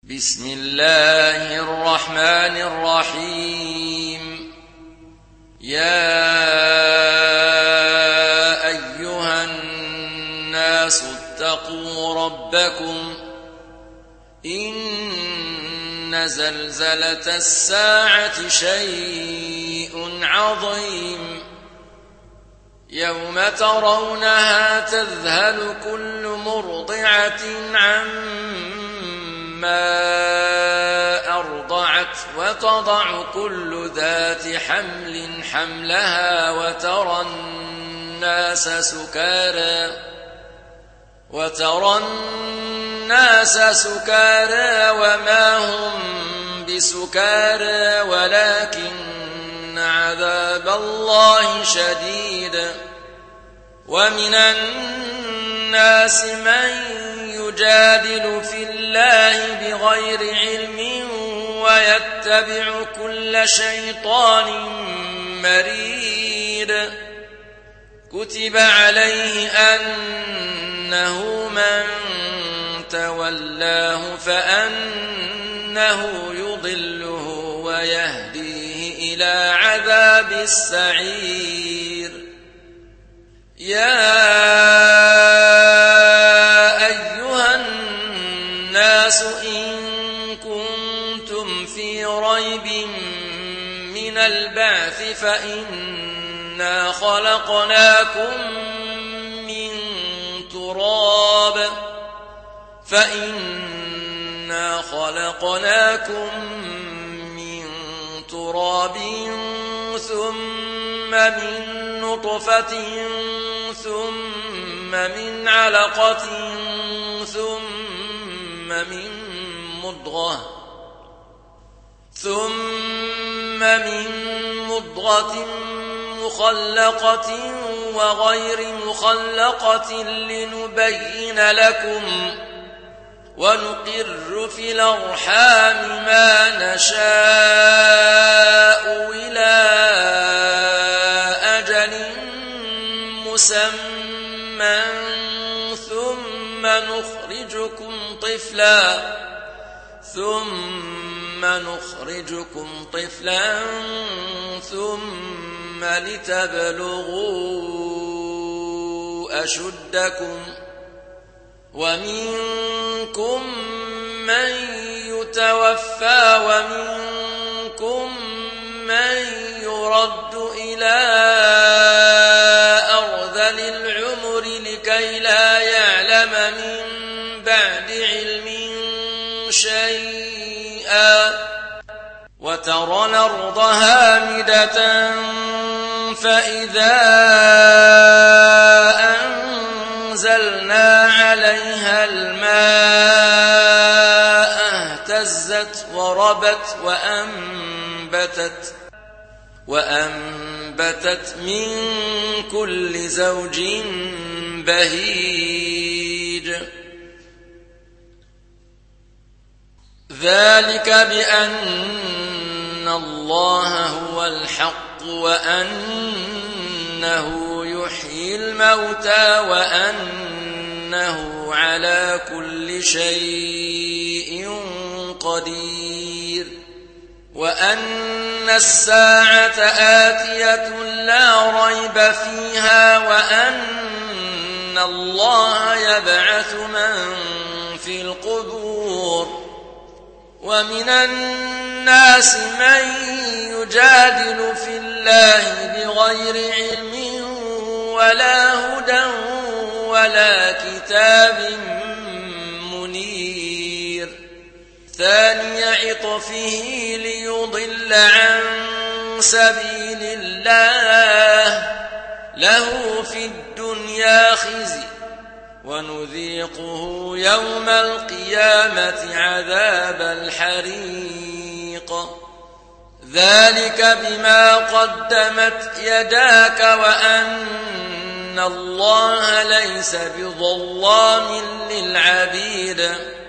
بسم الله الرحمن الرحيم. يا أيها الناس اتقوا ربكم إن زلزلة الساعة شيء عظيم يوم ترونها تذهل كل مرضعة عما أرضعت وتضع كل ذات حمل حملها وترى الناس سكارى وما هم بسكارى ولكن عذاب الله شديد. ومن الناس من يجادل في الله بغير علم ويتبع كل شيطان مريد. كتب عليه أنه من تولاه فأنه يضله ويهديه إلى عذاب السعير. يا أيها الناس إن كنتم في ريب من البعث فإنا خلقناكم من تراب ثم من نطفة ثم من علقة ثم من مضغة مخلقة وغير مخلقة لنبين لكم ونقر في الأرحام ما نشاء إلى أجل مسمى ثم نخرجكم طفلا ثم لتبلغوا أشدكم ومنكم من يتوفى ومنكم من يرد إلى أرذل العمر لكي لا يعلم من بعد علم شيئا. وترى الأرض هامدة فإذا أنزلنا عليها الماء اهتزت وربت وأنبتت من كل زوج بهيج. ذلك بأن الله هو الحق وأنه يحيي الموتى وأنه على كل شيء قدير وأن الساعة آتية لا ريب فيها وأن الله يبعث من في القبور. ومن الناس من يجادل في الله بغير علم ولا هدى ولا كتاب منير. ثاني عطفه ليضل عن سبيل الله له في الدنيا خزي ونذيقه يوم القيامة عذاب الحريق. ذلك بما قدمت يداك وأن الله ليس بظلام للعبيد.